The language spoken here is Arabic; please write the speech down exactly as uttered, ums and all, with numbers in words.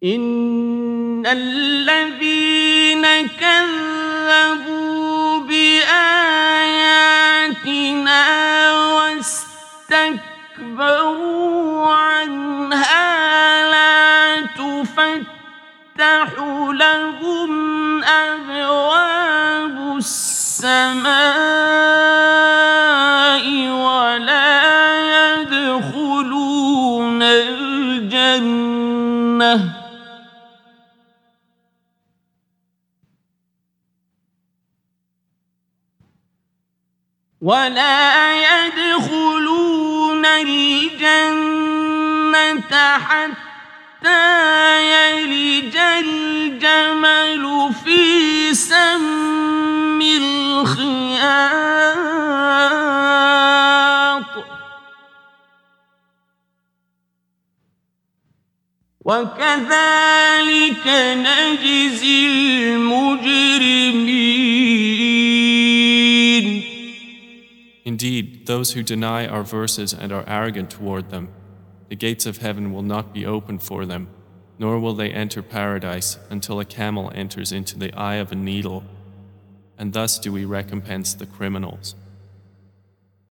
إن الذين كذبوا بآياتنا واستكبروا عنها لا تفتح لهم أبواب السماء ولا يدخلون الجنة ولا يدخلون الجنة حتى يلج الجمل في سم الخياط وكذلك نجزي المجرمين. Indeed, those who deny our verses and are arrogant toward them, the gates of heaven will not be opened for them, nor will they enter paradise until a camel enters into the eye of a needle, and thus do we recompense the criminals.